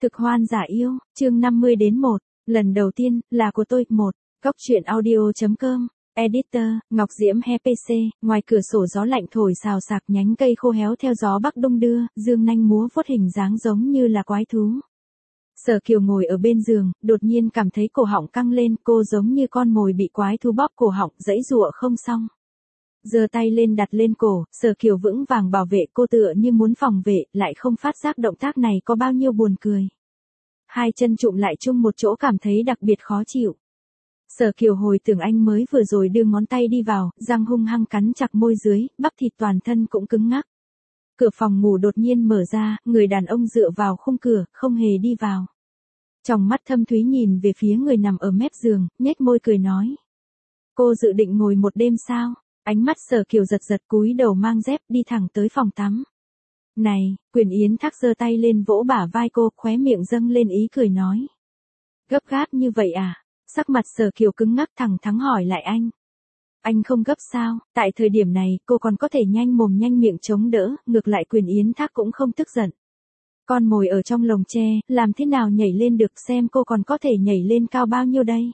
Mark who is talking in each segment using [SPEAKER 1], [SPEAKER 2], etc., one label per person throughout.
[SPEAKER 1] Cực hoan giả yêu, chương 50-1, lần đầu tiên, là của tôi, 1, góc truyện audio.com, editor, Ngọc Diễm He PC, ngoài cửa sổ gió lạnh thổi xào xạc nhánh cây khô héo theo gió bắc đông đưa, dương nanh múa vuốt hình dáng giống như là quái thú. Sở Kiều ngồi ở bên giường, đột nhiên cảm thấy cổ họng căng lên, cô giống như con mồi bị quái thú bóp cổ họng, giãy giụa không xong. Giơ tay lên đặt lên cổ, Sở Kiều vững vàng bảo vệ cô tựa như muốn phòng vệ, lại không phát giác động tác này có bao nhiêu buồn cười. Hai chân chụm lại chung một chỗ cảm thấy đặc biệt khó chịu. Sở Kiều hồi tưởng anh mới vừa rồi đưa ngón tay đi vào, răng hung hăng cắn chặt môi dưới, bắp thịt toàn thân cũng cứng ngắc. Cửa phòng ngủ đột nhiên mở ra, người đàn ông dựa vào khung cửa, không hề đi vào. Trong mắt thâm thúy nhìn về phía người nằm ở mép giường, nhếch môi cười nói. Cô dự định ngồi một đêm sao? Ánh mắt Sở Kiều giật giật cúi đầu mang dép đi thẳng tới phòng tắm. Này, Quyền Yến Thác giơ tay lên vỗ bả vai cô, khóe miệng dâng lên ý cười nói. Gấp gáp như vậy à? Sắc mặt Sở Kiều cứng ngắc thẳng thắn hỏi lại anh. Anh không gấp sao? Tại thời điểm này, cô còn có thể nhanh mồm nhanh miệng chống đỡ, ngược lại Quyền Yến Thác cũng không tức giận. Con mồi ở trong lồng tre, làm thế nào nhảy lên được, xem cô còn có thể nhảy lên cao bao nhiêu đây?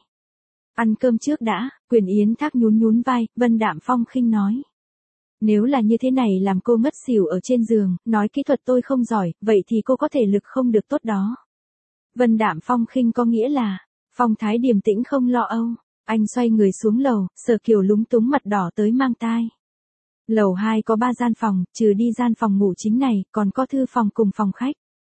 [SPEAKER 1] Ăn cơm trước đã, Quyền Yến Thác nhún nhún vai, Vân Đạm Phong khinh nói. Nếu là như thế này làm cô ngất xỉu ở trên giường, nói kỹ thuật tôi không giỏi, vậy thì cô có thể lực không được tốt đó. Vân Đạm Phong khinh có nghĩa là, phong thái điềm tĩnh không lo âu. Anh xoay người xuống lầu, Sở Kiều lúng túng mặt đỏ tới mang tai. Lầu 2 có 3 gian phòng, trừ đi gian phòng ngủ chính này, còn có thư phòng cùng phòng khách.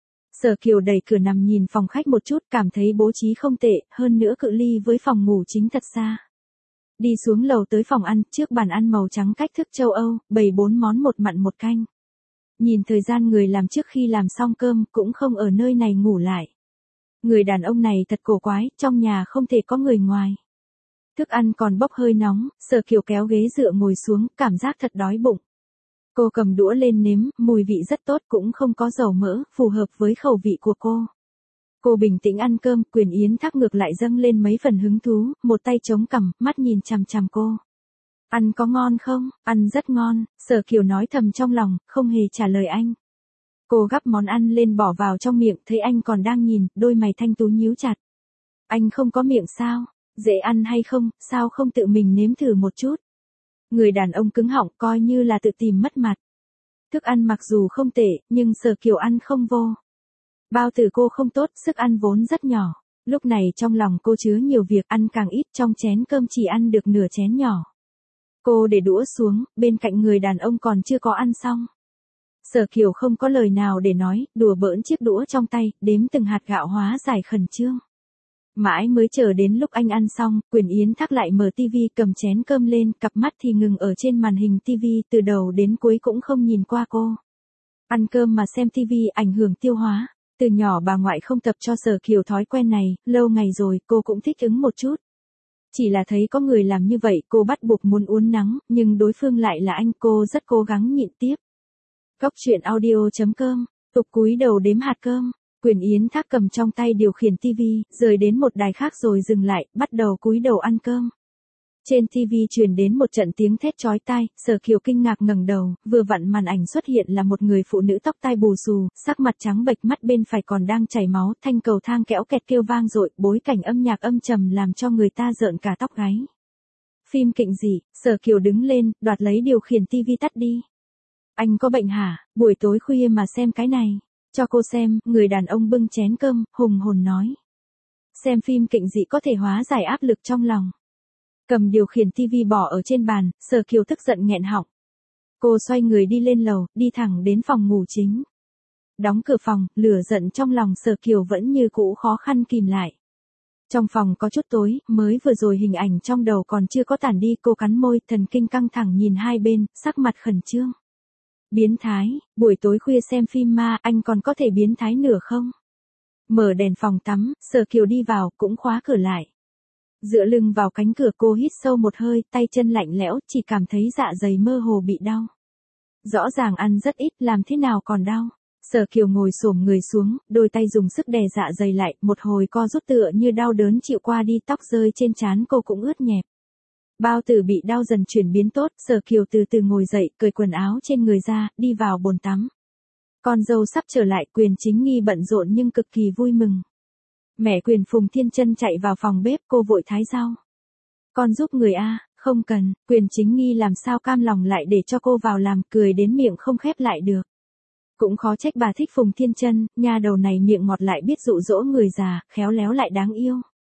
[SPEAKER 1] Sở Kiều đẩy cửa nằm nhìn phòng khách một chút, cảm thấy bố trí không tệ, hơn nữa cự ly với phòng ngủ chính thật xa. Đi xuống lầu tới phòng ăn, trước bàn ăn màu trắng cách thức châu Âu, bày 4 món một mặn một canh. Nhìn thời gian người làm trước khi làm xong cơm, cũng không ở nơi này ngủ lại. Người đàn ông này thật cổ quái, trong nhà không thể có người ngoài. Thức ăn còn bốc hơi nóng, Sở Kiều kéo ghế dựa ngồi xuống, cảm giác thật đói bụng. Cô cầm đũa lên nếm, mùi vị rất tốt, cũng không có dầu mỡ, phù hợp với khẩu vị của cô. Cô bình tĩnh ăn cơm, Quyền Yến Thác ngược lại dâng lên mấy phần hứng thú, một tay chống cằm, mắt nhìn chằm chằm cô. Ăn có ngon không? Ăn rất ngon, Sở Kiều nói thầm trong lòng, không hề trả lời anh. Cô gắp món ăn lên bỏ vào trong miệng, thấy anh còn đang nhìn, đôi mày thanh tú nhíu chặt. Anh không có miệng sao? Dễ ăn hay không, sao không tự mình nếm thử một chút? Người đàn ông cứng họng coi như là tự tìm mất mặt. Thức ăn mặc dù không tệ, nhưng Sở Kiều ăn không vô. Bao tử cô không tốt, sức ăn vốn rất nhỏ. Lúc này trong lòng cô chứa nhiều việc, ăn càng ít, trong chén cơm chỉ ăn được nửa chén nhỏ. Cô để đũa xuống, bên cạnh người đàn ông còn chưa có ăn xong. Sở Kiều không có lời nào để nói, đùa bỡn chiếc đũa trong tay, đếm từng hạt gạo hóa giải khẩn trương. Mãi mới chờ đến lúc anh ăn xong, Quyền Yến Thác lại mở tivi, cầm chén cơm lên, cặp mắt thì ngừng ở trên màn hình tivi, từ đầu đến cuối cũng không nhìn qua cô. Ăn cơm mà xem tivi ảnh hưởng tiêu hóa. Từ nhỏ bà ngoại không tập cho Sở Kiều thói quen này, lâu ngày rồi cô cũng thích ứng một chút. Chỉ là thấy có người làm như vậy cô bắt buộc muốn uốn nắng, nhưng đối phương lại là anh, cô rất cố gắng nhịn tiếp. Góc truyện audio.com, tục cúi đầu đếm hạt cơm. Quyền Yến Thác cầm trong tay điều khiển tivi, rời đến một đài khác rồi dừng lại, bắt đầu cúi đầu ăn cơm. Trên tivi truyền đến một trận tiếng thét chói tai, Sở Kiều kinh ngạc ngẩng đầu, vừa vặn màn ảnh xuất hiện là một người phụ nữ tóc tai bù xù, sắc mặt trắng bệch, mắt bên phải còn đang chảy máu, thanh cầu thang kéo kẹt kêu vang dội, bối cảnh âm nhạc âm trầm làm cho người ta rợn cả tóc gáy. Phim kịch gì? Sở Kiều đứng lên, đoạt lấy điều khiển tivi tắt đi. Anh có bệnh hả? Buổi tối khuya mà xem cái này. Cho cô xem, người đàn ông bưng chén cơm, hùng hồn nói. Xem phim kịch dị có thể hóa giải áp lực trong lòng. Cầm điều khiển tivi bỏ ở trên bàn, Sở Kiều tức giận nghẹn họng. Cô xoay người đi lên lầu, đi thẳng đến phòng ngủ chính. Đóng cửa phòng, lửa giận trong lòng Sở Kiều vẫn như cũ khó khăn kìm lại. Trong phòng có chút tối, mới vừa rồi hình ảnh trong đầu còn chưa có tản đi, cô cắn môi, thần kinh căng thẳng nhìn hai bên, sắc mặt khẩn trương. Biến thái, buổi tối khuya xem phim ma, anh còn có thể biến thái nửa không? Mở đèn phòng tắm, Sở Kiều đi vào, cũng khóa cửa lại. Dựa lưng vào cánh cửa cô hít sâu một hơi, tay chân lạnh lẽo, chỉ cảm thấy dạ dày mơ hồ bị đau. Rõ ràng ăn rất ít, làm thế nào còn đau? Sở Kiều ngồi xổm người xuống, đôi tay dùng sức đè dạ dày lại, một hồi co rút tựa như đau đớn chịu qua đi, tóc rơi trên trán cô cũng ướt nhẹp. Bao tử bị đau dần chuyển biến tốt, Sở Kiều từ từ ngồi dậy, cởi quần áo trên người ra, đi vào bồn tắm. Con dâu sắp trở lại, Quyền Chính Nghi bận rộn nhưng cực kỳ vui mừng. Mẹ Quyền Phùng Thiên Chân chạy vào phòng bếp, cô vội thái rau. Con giúp người a. Không cần. Quyền Chính Nghi làm sao cam lòng lại để cho cô vào làm, cười đến miệng không khép lại được. Cũng khó trách bà thích Phùng Thiên Chân, nha đầu này miệng ngọt lại biết dụ dỗ người già, khéo léo lại đáng yêu.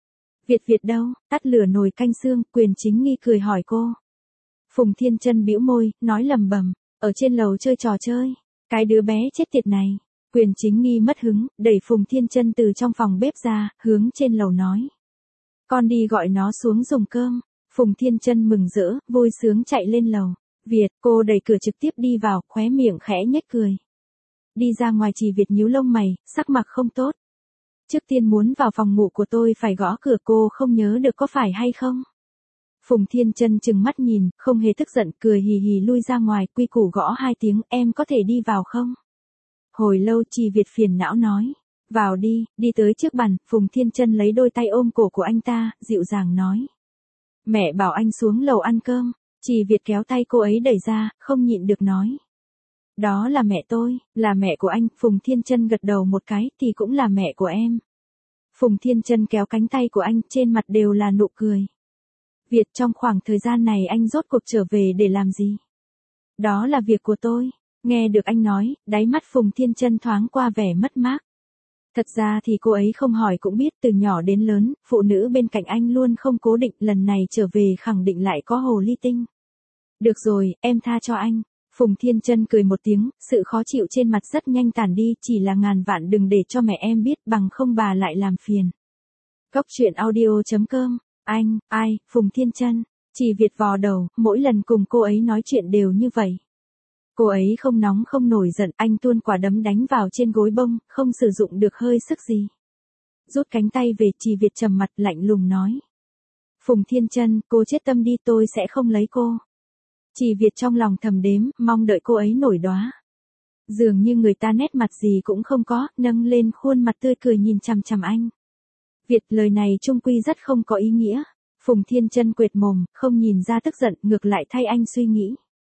[SPEAKER 1] Việt đâu, tắt lửa nồi canh xương, Quyền Chính Nghi cười hỏi cô. Phùng Thiên Chân bĩu môi, nói lầm bầm, ở trên lầu chơi trò chơi. Cái đứa bé chết tiệt này. Quyền Chính Nghi mất hứng, đẩy Phùng Thiên Chân từ trong phòng bếp ra, hướng trên lầu nói. Con đi gọi nó xuống dùng cơm. Phùng Thiên Chân mừng rỡ, vui sướng chạy lên lầu. Việt, cô đẩy cửa trực tiếp đi vào, khóe miệng khẽ nhếch cười. Đi ra ngoài Chỉ Việt nhíu lông mày, sắc mặt không tốt. Trước tiên muốn vào phòng ngủ của tôi phải gõ cửa, cô không nhớ được có phải hay không? Phùng Thiên Chân trừng mắt nhìn, không hề tức giận, cười hì hì lui ra ngoài, quy củ gõ 2 tiếng, em có thể đi vào không? Hồi lâu Chỉ Việt phiền não nói. Vào đi, đi tới trước bàn, Phùng Thiên Chân lấy đôi tay ôm cổ của anh ta, dịu dàng nói. Mẹ bảo anh xuống lầu ăn cơm. Chỉ Việt kéo tay cô ấy đẩy ra, không nhịn được nói. Đó là mẹ tôi, là mẹ của anh. Phùng Thiên Chân gật đầu một cái, thì cũng là mẹ của em. Phùng Thiên Chân kéo cánh tay của anh, trên mặt đều là nụ cười. Việt, trong khoảng thời gian này anh rốt cuộc trở về để làm gì? Đó là việc của tôi. Nghe được anh nói, đáy mắt Phùng Thiên Chân thoáng qua vẻ mất mát. Thật ra thì cô ấy không hỏi cũng biết, từ nhỏ đến lớn, phụ nữ bên cạnh anh luôn không cố định, lần này trở về khẳng định lại có hồ ly tinh. Được rồi, em tha cho anh. Phùng Thiên Chân cười một tiếng, sự khó chịu trên mặt rất nhanh tản đi, chỉ là ngàn vạn đừng để cho mẹ em biết, bằng không bà lại làm phiền. Cốc truyện audio.com. Anh, ai, Phùng Thiên Chân. Chỉ Việt vò đầu, mỗi lần cùng cô ấy nói chuyện đều như vậy. Cô ấy không nóng không nổi giận, anh tuôn quả đấm đánh vào trên gối bông, không sử dụng được hơi sức gì. Rút cánh tay về, Chỉ Việt trầm mặt lạnh lùng nói. Phùng Thiên Chân, cô chết tâm đi, tôi sẽ không lấy cô. Chỉ Việt trong lòng thầm đếm, mong đợi cô ấy nổi đóa. Dường như người ta nét mặt gì cũng không có, nâng lên khuôn mặt tươi cười nhìn chằm chằm anh. Việt, lời này chung quy rất không có ý nghĩa. Phùng Thiên Chân quệt mồm, không nhìn ra tức giận, ngược lại thay anh suy nghĩ.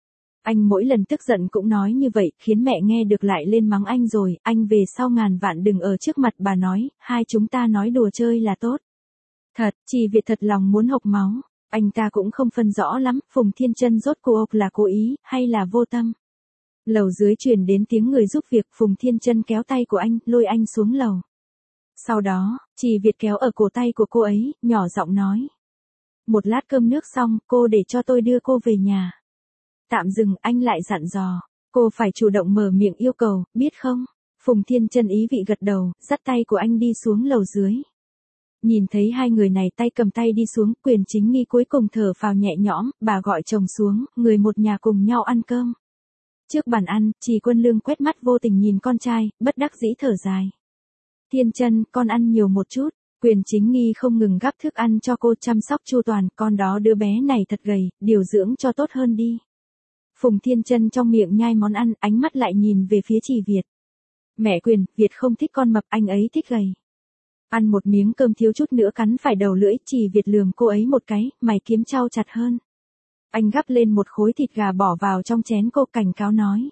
[SPEAKER 1] Anh mỗi lần tức giận cũng nói như vậy, khiến mẹ nghe được lại lên mắng anh rồi, anh về sau ngàn vạn đừng ở trước mặt bà nói, hai chúng ta nói đùa chơi là tốt. Thật, Chỉ Việt thật lòng muốn hộc máu, anh ta cũng không phân rõ lắm, Phùng Thiên Chân rốt cuộc là cố ý, hay là vô tâm. Lầu dưới truyền đến tiếng người giúp việc, Phùng Thiên Chân kéo tay của anh, lôi anh xuống lầu. Sau đó, Chỉ Việt kéo ở cổ tay của cô ấy, nhỏ giọng nói. Một lát cơm nước xong, cô để cho tôi đưa cô về nhà. Tạm dừng, anh lại dặn dò. Cô phải chủ động mở miệng yêu cầu, biết không? Phùng Thiên Chân ý vị gật đầu, dắt tay của anh đi xuống lầu dưới. Nhìn thấy hai người này tay cầm tay đi xuống, Quyền Chính Nghi cuối cùng thở phào nhẹ nhõm, bà gọi chồng xuống, người một nhà cùng nhau ăn cơm. Trước bàn ăn, Trì Quân Lương quét mắt vô tình nhìn con trai, bất đắc dĩ thở dài. Thiên Chân, con ăn nhiều một chút. Quyền Chính Nghi không ngừng gắp thức ăn cho cô, chăm sóc chu toàn, con đó đứa bé này thật gầy, điều dưỡng cho tốt hơn đi. Phùng Thiên Chân trong miệng nhai món ăn, ánh mắt lại nhìn về phía Chỉ Việt. Mẹ Quyền, Việt không thích con mập, anh ấy thích gầy. Ăn một miếng cơm thiếu chút nữa cắn phải đầu lưỡi, Chỉ Việt lườm cô ấy một cái, mày kiếm trao chặt hơn. Anh gắp lên một khối thịt gà bỏ vào trong chén cô, cảnh cáo nói.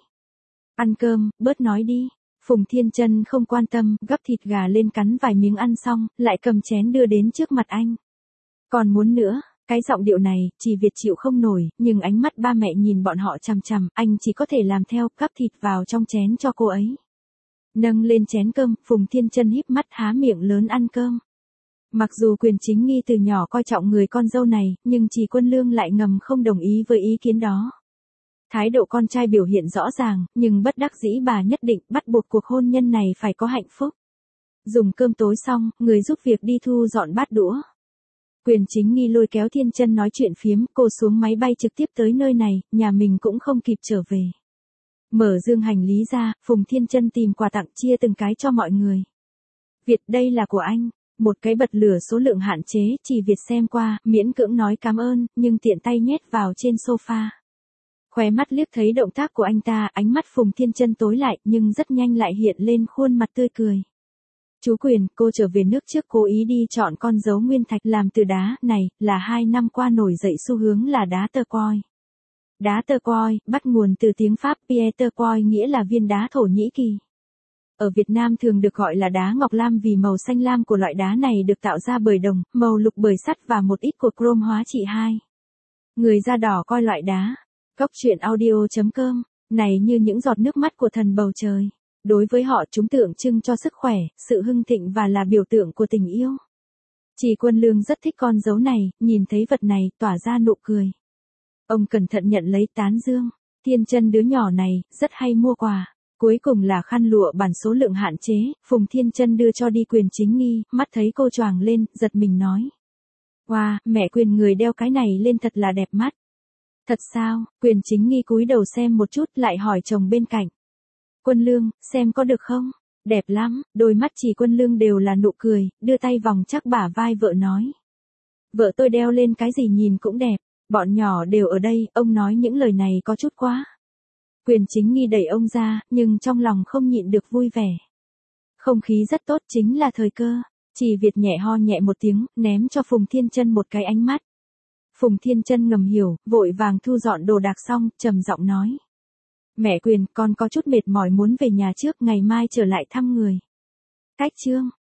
[SPEAKER 1] Ăn cơm, bớt nói đi. Phùng Thiên Chân không quan tâm, gắp thịt gà lên cắn vài miếng ăn xong, lại cầm chén đưa đến trước mặt anh. Còn muốn nữa, cái giọng điệu này, Chỉ Việt chịu không nổi, nhưng ánh mắt ba mẹ nhìn bọn họ chằm chằm, anh chỉ có thể làm theo, gắp thịt vào trong chén cho cô ấy. Nâng lên chén cơm, Phùng Thiên Chân híp mắt há miệng lớn ăn cơm. Mặc dù Quyền Chính Nghi từ nhỏ coi trọng người con dâu này, nhưng Trì Quân Lương lại ngầm không đồng ý với ý kiến đó. Thái độ con trai biểu hiện rõ ràng, nhưng bất đắc dĩ bà nhất định bắt buộc cuộc hôn nhân này phải có hạnh phúc. Dùng cơm tối xong, người giúp việc đi thu dọn bát đũa. Quyền Chính Nghi lôi kéo Thiên Chân nói chuyện phiếm, cô xuống máy bay trực tiếp tới nơi này, nhà mình cũng không kịp trở về. Mở dương hành lý ra, Phùng Thiên Chân tìm quà tặng chia từng cái cho mọi người. Việt, đây là của anh. Một cái bật lửa số lượng hạn chế, Chỉ Việt xem qua, miễn cưỡng nói cảm ơn, nhưng tiện tay nhét vào trên sofa. Khóe mắt liếc thấy động tác của anh ta, ánh mắt Phùng Thiên Chân tối lại, nhưng rất nhanh lại hiện lên khuôn mặt tươi cười. Chú Quyền, cô trở về nước trước cố ý đi chọn con dấu nguyên thạch làm từ đá, này, là 2 năm qua nổi dậy xu hướng là đá turquoise. Đá turquoise, bắt nguồn từ tiếng Pháp Pierre turquoise nghĩa là viên đá Thổ Nhĩ Kỳ. Ở Việt Nam thường được gọi là đá ngọc lam vì màu xanh lam của loại đá này được tạo ra bởi đồng, màu lục bởi sắt và một ít của chrome hóa trị 2. Người da đỏ coi loại đá. Góc truyện audio.com, này như những giọt nước mắt của thần bầu trời. Đối với họ chúng tượng trưng cho sức khỏe, sự hưng thịnh và là biểu tượng của tình yêu. Chỉ Quân Lương rất thích con dấu này, nhìn thấy vật này, tỏa ra nụ cười. Ông cẩn thận nhận lấy tán dương. Thiên Chân đứa nhỏ này, rất hay mua quà. Cuối cùng là khăn lụa bản số lượng hạn chế, Phùng Thiên Chân đưa cho đi Quyền Chính Nghi, mắt thấy cô choàng lên, giật mình nói. Wow, mẹ Quyền người đeo cái này lên thật là đẹp mắt. Thật sao? Quyền Chính Nghi cúi đầu xem một chút lại hỏi chồng bên cạnh. Quân Lương, xem có được không? Đẹp lắm, đôi mắt Chỉ Quân Lương đều là nụ cười, đưa tay vòng chắc bả vai vợ nói. Vợ tôi đeo lên cái gì nhìn cũng đẹp, bọn nhỏ đều ở đây, ông nói những lời này có chút quá. Quyền Chính Nghi đẩy ông ra, nhưng trong lòng không nhịn được vui vẻ. Không khí rất tốt chính là thời cơ. Chỉ Việt nhẹ ho nhẹ một tiếng, ném cho Phùng Thiên Chân một cái ánh mắt. Phùng Thiên Chân ngầm hiểu, vội vàng thu dọn đồ đạc xong, trầm giọng nói. Mẹ Quyền, con có chút mệt mỏi muốn về nhà trước, ngày mai trở lại thăm người. Cách chương.